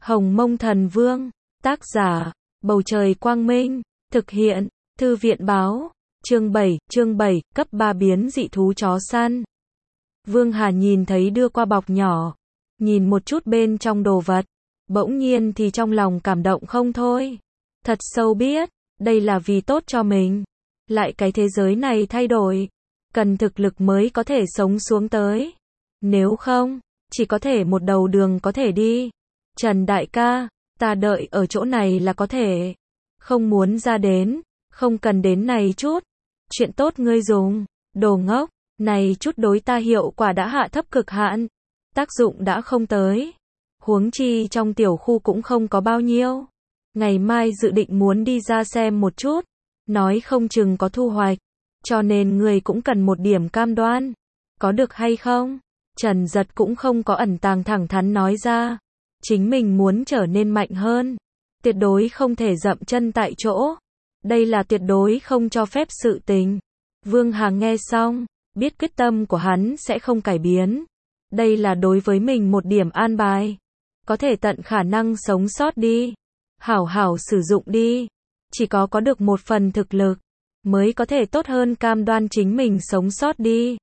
Hồng Mông Thần Vương, tác giả, Bầu Trời Quang Minh, thực hiện, Thư viện Báo, chương 7, cấp 3 biến dị thú chó săn. Vương Hà nhìn thấy đưa qua bọc nhỏ, nhìn một chút bên trong đồ vật, bỗng nhiên thì trong lòng cảm động không thôi. Thật sâu biết, đây là vì tốt cho mình. Lại cái thế giới này thay đổi, cần thực lực mới có thể sống xuống tới. Nếu không, chỉ có thể một đầu đường có thể đi. Trần đại ca, ta đợi ở chỗ này là có thể. Không muốn ra đến, không cần đến này chút. Chuyện tốt ngươi dùng, đồ ngốc, này chút đối ta hiệu quả đã hạ thấp cực hạn. Tác dụng đã không tới. Huống chi trong tiểu khu cũng không có bao nhiêu. Ngày mai dự định muốn đi ra xem một chút. Nói không chừng có thu hoạch. Cho nên ngươi cũng cần một điểm cam đoan. Có được hay không? Trần Giật cũng không có ẩn tàng, thẳng thắn nói ra. Chính mình muốn trở nên mạnh hơn. Tuyệt đối không thể dậm chân tại chỗ. Đây là tuyệt đối không cho phép sự tình. Vương Hà nghe xong, biết quyết tâm của hắn sẽ không cải biến. Đây là đối với mình một điểm an bài. Có thể tận khả năng sống sót đi. Hảo hảo sử dụng đi. Chỉ có được một phần thực lực, mới có thể tốt hơn cam đoan chính mình sống sót đi.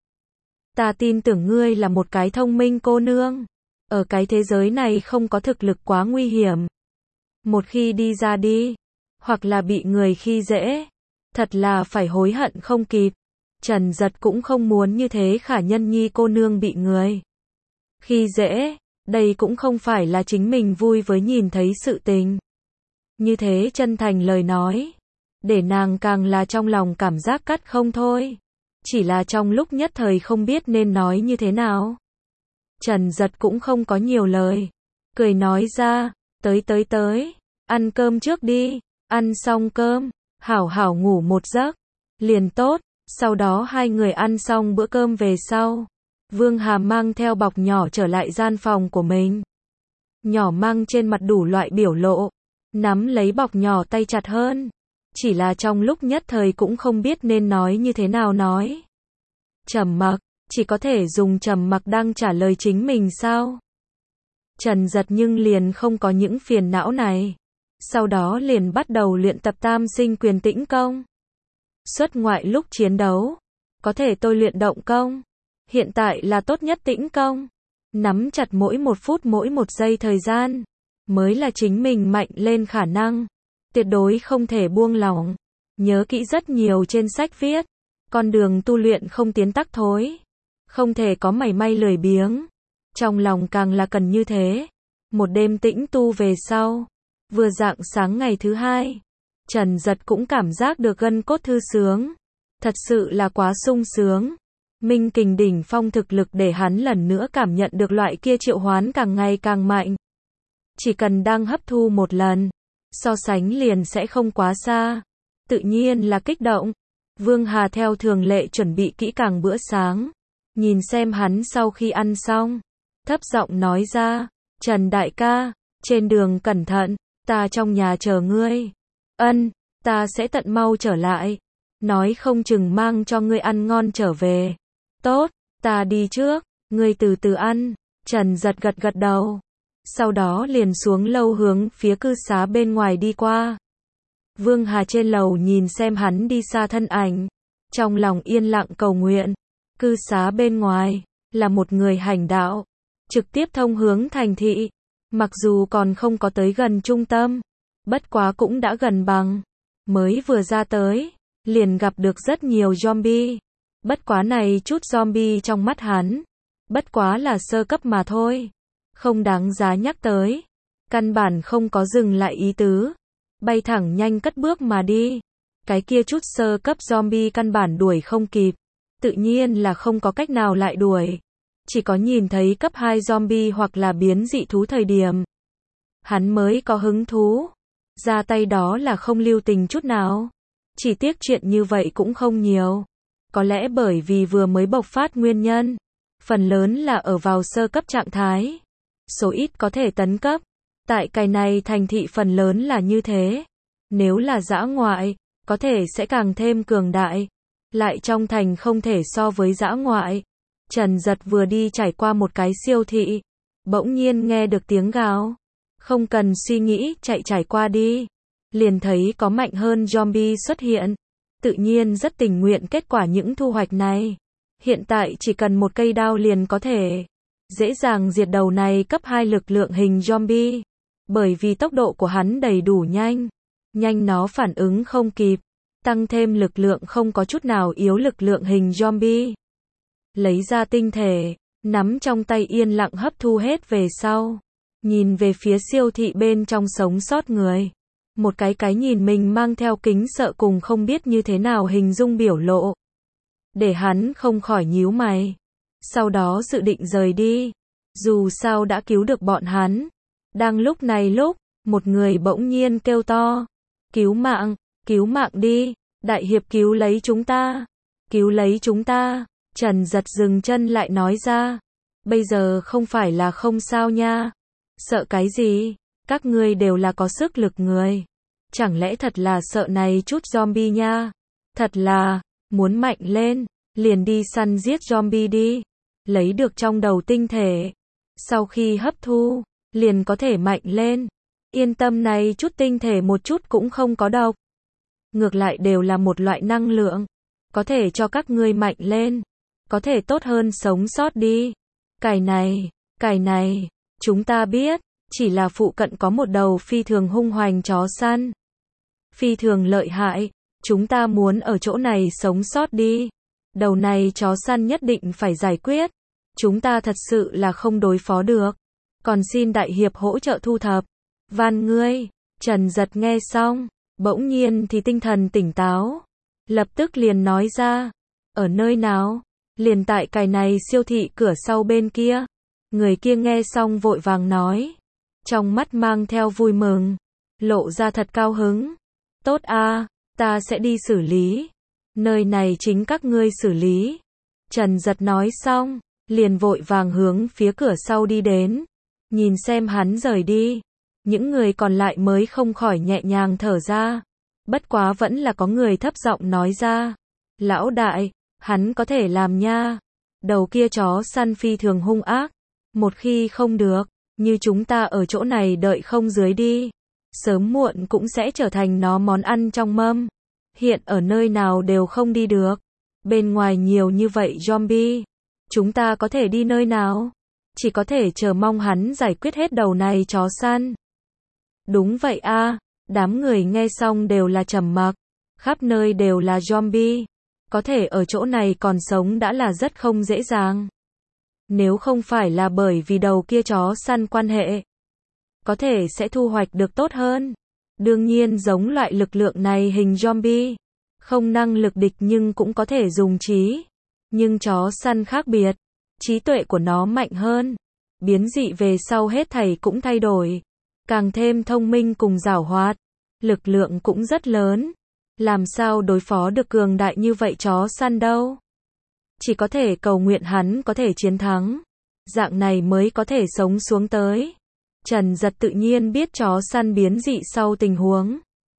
Ta tin tưởng ngươi là một cái thông minh cô nương. Ở cái thế giới này không có thực lực quá nguy hiểm. Một khi đi ra đi, hoặc là bị người khi dễ, thật là phải hối hận không kịp. Trần Giật cũng không muốn như thế Khả Nhân Nhi cô nương bị người khi dễ, đây cũng không phải là chính mình vui với nhìn thấy sự tình. Như thế chân thành lời nói, để nàng càng là trong lòng cảm giác cắt không thôi. Chỉ là trong lúc nhất thời không biết nên nói như thế nào. Trần Giật cũng không có nhiều lời, cười nói ra, tới, ăn cơm trước đi, ăn xong cơm, hảo hảo ngủ một giấc, liền tốt. Sau đó hai người ăn xong bữa cơm về sau, Vương Hà mang theo bọc nhỏ trở lại gian phòng của mình. Nhỏ mang trên mặt đủ loại biểu lộ, nắm lấy bọc nhỏ tay chặt hơn. Chỉ là trong lúc nhất thời cũng không biết nên nói như thế nào nói. Trầm mặc, chỉ có thể dùng trầm mặc đang trả lời chính mình sao? Trần Giật nhưng liền không có những phiền não này. Sau đó liền bắt đầu luyện tập tam sinh quyền tĩnh công. Xuất ngoại lúc chiến đấu, có thể tôi luyện động công. Hiện tại là tốt nhất tĩnh công. Nắm chặt mỗi một phút mỗi một giây thời gian, mới là chính mình mạnh lên khả năng. Tuyệt đối không thể buông lỏng. Nhớ kỹ rất nhiều trên sách viết. Con đường tu luyện không tiến tắc thối. Không thể có mảy may lười biếng. Trong lòng càng là cần như thế. Một đêm tĩnh tu về sau, vừa rạng sáng ngày thứ hai, Trần Giật cũng cảm giác được gân cốt thư sướng. Thật sự là quá sung sướng. Minh kình đỉnh phong thực lực để hắn lần nữa cảm nhận được loại kia triệu hoán càng ngày càng mạnh. Chỉ cần đang hấp thu một lần, so sánh liền sẽ không quá xa. Tự nhiên là kích động. Vương Hà theo thường lệ chuẩn bị kỹ càng bữa sáng. Nhìn xem hắn sau khi ăn xong, thấp giọng nói ra, Trần đại ca, trên đường cẩn thận, ta trong nhà chờ ngươi. Ân, ta sẽ tận mau trở lại. Nói không chừng mang cho ngươi ăn ngon trở về. Tốt, ta đi trước, ngươi từ từ ăn. Trần Giật gật đầu. Sau đó liền xuống lầu hướng phía cư xá bên ngoài đi qua. Vương Hà trên lầu nhìn xem hắn đi xa thân ảnh, trong lòng yên lặng cầu nguyện. Cư xá bên ngoài là một người hành đạo, trực tiếp thông hướng thành thị. Mặc dù còn không có tới gần trung tâm, bất quá cũng đã gần bằng. Mới vừa ra tới, liền gặp được rất nhiều zombie. Bất quá này chút zombie trong mắt hắn, bất quá là sơ cấp mà thôi. Không đáng giá nhắc tới. Căn bản không có dừng lại ý tứ. Bay thẳng nhanh cất bước mà đi. Cái kia chút sơ cấp zombie căn bản đuổi không kịp. Tự nhiên là không có cách nào lại đuổi. Chỉ có nhìn thấy cấp 2 zombie hoặc là biến dị thú thời điểm, hắn mới có hứng thú. Ra tay đó là không lưu tình chút nào. Chỉ tiếc chuyện như vậy cũng không nhiều. Có lẽ bởi vì vừa mới bộc phát nguyên nhân. Phần lớn là ở vào sơ cấp trạng thái. Số ít có thể tấn cấp. Tại cái này thành thị phần lớn là như thế. Nếu là dã ngoại, có thể sẽ càng thêm cường đại. Lại trong thành không thể so với dã ngoại. Trần Giật vừa đi trải qua một cái siêu thị, bỗng nhiên nghe được tiếng gào. Không cần suy nghĩ, trải qua đi. Liền thấy có mạnh hơn zombie xuất hiện. Tự nhiên rất tình nguyện kết quả những thu hoạch này. Hiện tại chỉ cần một cây đao liền có thể dễ dàng diệt đầu này cấp 2 lực lượng hình zombie. Bởi vì tốc độ của hắn đầy đủ nhanh. Nhanh nó phản ứng không kịp. Tăng thêm lực lượng không có chút nào yếu lực lượng hình zombie. Lấy ra tinh thể, nắm trong tay yên lặng hấp thu hết về sau. Nhìn về phía siêu thị bên trong sống sót người. Một cái nhìn mình mang theo kính sợ cùng không biết như thế nào hình dung biểu lộ. Để hắn không khỏi nhíu mày. Sau đó dự định rời đi. Dù sao đã cứu được bọn hắn. Đang lúc này một người bỗng nhiên kêu to. Cứu mạng đi, đại hiệp cứu lấy chúng ta. Cứu lấy chúng ta. Trần Giật dừng chân lại nói ra. Bây giờ không phải là không sao nha. Sợ cái gì? Các ngươi đều là có sức lực người. Chẳng lẽ thật là sợ này chút zombie nha? Thật là, muốn mạnh lên, liền đi săn giết zombie đi. Lấy được trong đầu tinh thể. Sau khi hấp thu, liền có thể mạnh lên. Yên tâm này chút tinh thể một chút cũng không có độc. Ngược lại đều là một loại năng lượng. Có thể cho các ngươi mạnh lên. Có thể tốt hơn sống sót đi. Cái này, chúng ta biết. Chỉ là phụ cận có một đầu phi thường hung hoành chó săn. Phi thường lợi hại. Chúng ta muốn ở chỗ này sống sót đi. Đầu này chó săn nhất định phải giải quyết. Chúng ta thật sự là không đối phó được. Còn xin đại hiệp hỗ trợ thu thập. Van ngươi. Trần Giật nghe xong. Bỗng nhiên thì tinh thần tỉnh táo. Lập tức liền nói ra. Ở nơi nào? Liền tại cái này siêu thị cửa sau bên kia. Người kia nghe xong vội vàng nói. Trong mắt mang theo vui mừng. Lộ ra thật cao hứng. Tốt a, ta sẽ đi xử lý. Nơi này chính các ngươi xử lý. Trần Giật nói xong. Liền vội vàng hướng phía cửa sau đi đến. Nhìn xem hắn rời đi. Những người còn lại mới không khỏi nhẹ nhàng thở ra. Bất quá vẫn là có người thấp giọng nói ra. Lão đại, hắn có thể làm nha. Đầu kia chó săn phi thường hung ác. Một khi không được, như chúng ta ở chỗ này đợi không dưới đi. Sớm muộn cũng sẽ trở thành nó món ăn trong mâm. Hiện ở nơi nào đều không đi được. Bên ngoài nhiều như vậy zombie. Chúng ta có thể đi nơi nào? Chỉ có thể chờ mong hắn giải quyết hết đầu này chó săn. Đúng vậy a, đám người nghe xong đều là trầm mặc. Khắp nơi đều là zombie. Có thể ở chỗ này còn sống đã là rất không dễ dàng. Nếu không phải là bởi vì đầu kia chó săn quan hệ, có thể sẽ thu hoạch được tốt hơn. Đương nhiên giống loại lực lượng này hình zombie, không năng lực địch nhưng cũng có thể dùng trí. Nhưng chó săn khác biệt, trí tuệ của nó mạnh hơn. Biến dị về sau hết thảy cũng thay đổi. Càng thêm thông minh cùng giảo hoạt. Lực lượng cũng rất lớn. Làm sao đối phó được cường đại như vậy chó săn đâu? Chỉ có thể cầu nguyện hắn có thể chiến thắng. Dạng này mới có thể sống xuống tới. Trần Giật tự nhiên biết chó săn biến dị sau tình huống.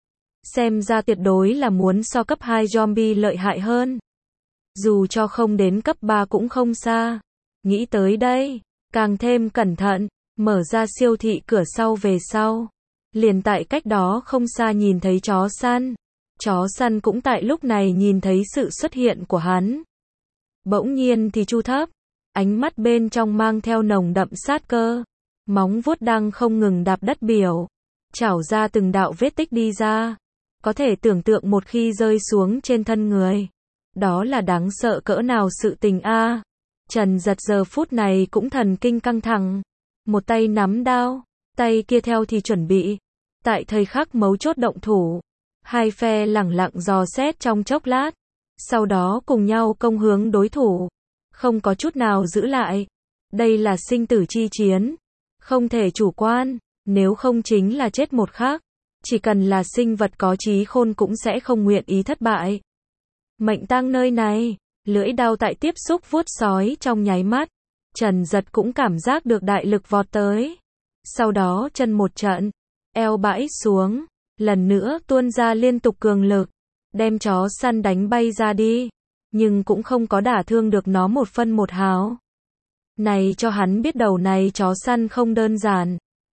Xem ra tuyệt đối là muốn so cấp 2 zombie lợi hại hơn. Dù cho không đến cấp 3 cũng không xa. Nghĩ tới đây, càng thêm cẩn thận, mở ra siêu thị cửa sau về sau. Liền tại cách đó không xa nhìn thấy chó săn. Chó săn cũng tại lúc này nhìn thấy sự xuất hiện của hắn. Bỗng nhiên thì chu thấp, ánh mắt bên trong mang theo nồng đậm sát cơ. Móng vuốt đang không ngừng đạp đất biểu. Chảo ra từng đạo vết tích đi ra. Có thể tưởng tượng một khi rơi xuống trên thân người. Đó là đáng sợ cỡ nào sự tình a. Trần Giật giờ phút này cũng thần kinh căng thẳng. Một tay nắm đao, tay kia theo thì chuẩn bị. Tại thời khắc mấu chốt động thủ. Hai phe lẳng lặng dò xét trong chốc lát. Sau đó cùng nhau công hướng đối thủ. Không có chút nào giữ lại. Đây là sinh tử chi chiến. Không thể chủ quan. Nếu không chính là chết một khắc. Chỉ cần là sinh vật có trí khôn cũng sẽ không nguyện ý thất bại. Mệnh tang nơi này. Lưỡi đao tại tiếp xúc vuốt sói trong nháy mắt. Trần Giật cũng cảm giác được đại lực vọt tới. Sau đó chân một trận. Eo bãi xuống. Lần nữa tuôn ra liên tục cường lực. Đem chó săn đánh bay ra đi. Nhưng cũng không có đả thương được nó một phân một hào. Này cho hắn biết đầu này chó săn không đơn giản.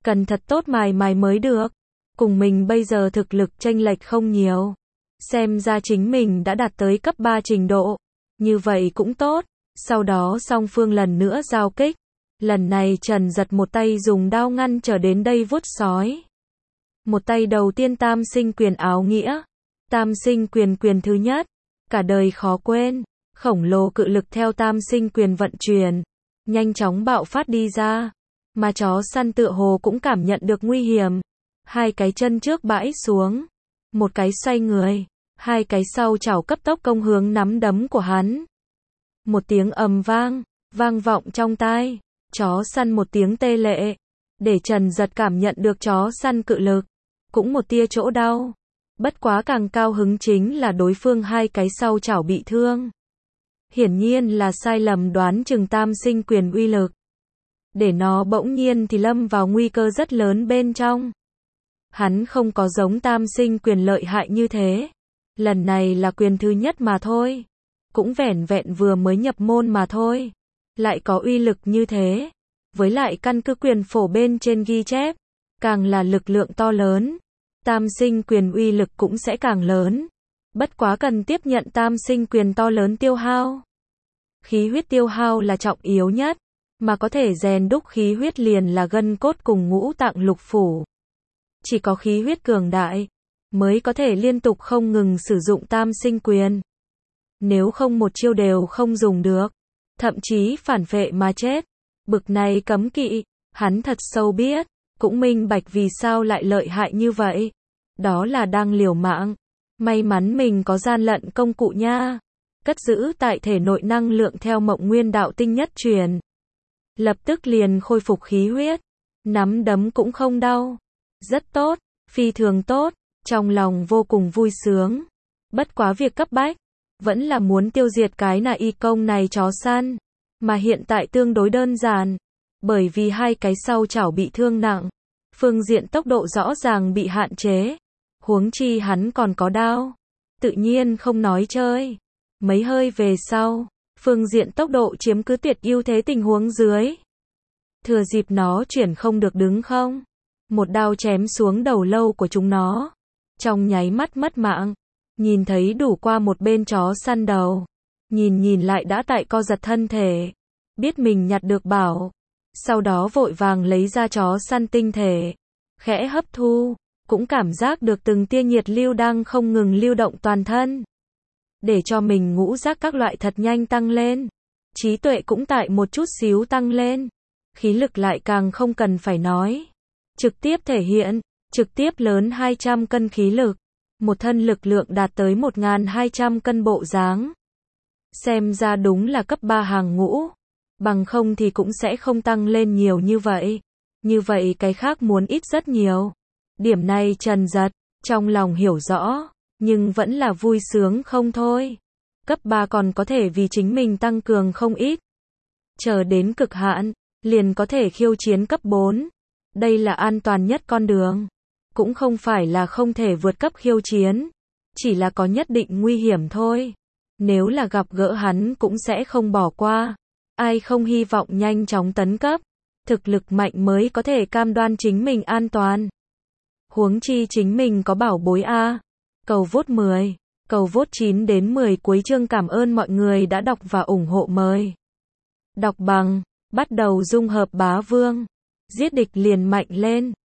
cần thật tốt mài mài mới được. Cùng mình bây giờ thực lực chênh lệch không nhiều. Xem ra chính mình đã đạt tới cấp 3 trình độ. Như vậy cũng tốt. Sau đó song phương lần nữa giao kích. Lần này Trần Giật một tay dùng đao ngăn trở đến đây vuốt sói. Một tay đầu tiên tam sinh quyền áo nghĩa. Tam sinh quyền quyền thứ nhất. Cả đời khó quên. Khổng lồ cự lực theo tam sinh quyền vận chuyển. Nhanh chóng bạo phát đi ra. Mà chó săn tựa hồ cũng cảm nhận được nguy hiểm. Hai cái chân trước bãi xuống. Một cái xoay người. Hai cái sau chảo cấp tốc công hướng nắm đấm của hắn. Một tiếng ầm vang. Vang vọng trong tai. Chó săn một tiếng tê lệ. Để Trần Giật cảm nhận được chó săn cự lực. Cũng một tia chỗ đau. Bất quá càng cao hứng chính là đối phương hai cái sau chảo bị thương. Hiển nhiên là sai lầm đoán chừng tam sinh quyền uy lực. Để nó bỗng nhiên thì lâm vào nguy cơ rất lớn bên trong. Hắn không có giống tam sinh quyền lợi hại như thế. Lần này là quyền thứ nhất mà thôi. Cũng vẻn vẹn vừa mới nhập môn mà thôi. Lại có uy lực như thế. Với lại căn cứ quyền phổ bên trên ghi chép. Càng là lực lượng to lớn. Tam sinh quyền uy lực cũng sẽ càng lớn. Bất quá cần tiếp nhận tam sinh quyền to lớn tiêu hao. Khí huyết tiêu hao là trọng yếu nhất. Mà có thể rèn đúc khí huyết liền là gân cốt cùng ngũ tạng lục phủ. Chỉ có khí huyết cường đại. Mới có thể liên tục không ngừng sử dụng tam sinh quyền. Nếu không một chiêu đều không dùng được. Thậm chí phản vệ mà chết. Bực này cấm kỵ. Hắn thật sâu biết. Cũng minh bạch vì sao lại lợi hại như vậy. Đó là đang liều mạng. May mắn mình có gian lận công cụ nha. Cất giữ tại thể nội năng lượng theo Mộng Nguyên Đạo Tinh nhất truyền. Lập tức liền khôi phục khí huyết. Nắm đấm cũng không đau. Rất tốt, phi thường tốt. Trong lòng vô cùng vui sướng. Bất quá việc cấp bách. Vẫn là muốn tiêu diệt cái nà y công này chó săn. Mà hiện tại tương đối đơn giản. Bởi vì hai cái sau chảo bị thương nặng. Phương diện tốc độ rõ ràng bị hạn chế. Huống chi hắn còn có đao. Tự nhiên không nói chơi. Mấy hơi về sau. Phương diện tốc độ chiếm cứ tuyệt ưu thế tình huống dưới. Thừa dịp nó chuyển không được đứng không. Một đao chém xuống đầu lâu của chúng nó. Trong nháy mắt mất mạng. Nhìn thấy đủ qua một bên chó săn đầu. Nhìn lại đã tại co giật thân thể. Biết mình nhặt được bảo. Sau đó vội vàng lấy ra chó săn tinh thể. Khẽ hấp thu. Cũng cảm giác được từng tia nhiệt lưu đang không ngừng lưu động toàn thân. Để cho mình ngũ giác các loại thật nhanh tăng lên. Trí tuệ cũng tại một chút xíu tăng lên. Khí lực lại càng không cần phải nói. Trực tiếp thể hiện. Trực tiếp lớn 200 cân khí lực. Một thân lực lượng đạt tới 1.200 cân bộ dáng. Xem ra đúng là cấp 3 hàng ngũ. Bằng không thì cũng sẽ không tăng lên nhiều như vậy. Như vậy cái khác muốn ít rất nhiều. Điểm này Trần Giật, trong lòng hiểu rõ. Nhưng vẫn là vui sướng không thôi. Cấp 3 còn có thể vì chính mình tăng cường không ít. Chờ đến cực hạn, liền có thể khiêu chiến cấp 4. Đây là an toàn nhất con đường. Cũng không phải là không thể vượt cấp khiêu chiến. Chỉ là có nhất định nguy hiểm thôi. Nếu là gặp gỡ hắn cũng sẽ không bỏ qua. Ai không hy vọng nhanh chóng tấn cấp. Thực lực mạnh mới có thể cam đoan chính mình an toàn. Huống chi chính mình có bảo bối A. Cầu vote 10. Cầu vote 9 đến 10 cuối chương. Cảm ơn mọi người đã đọc và ủng hộ mời. Đọc bằng. Bắt đầu dung hợp bá vương. Giết địch liền mạnh lên.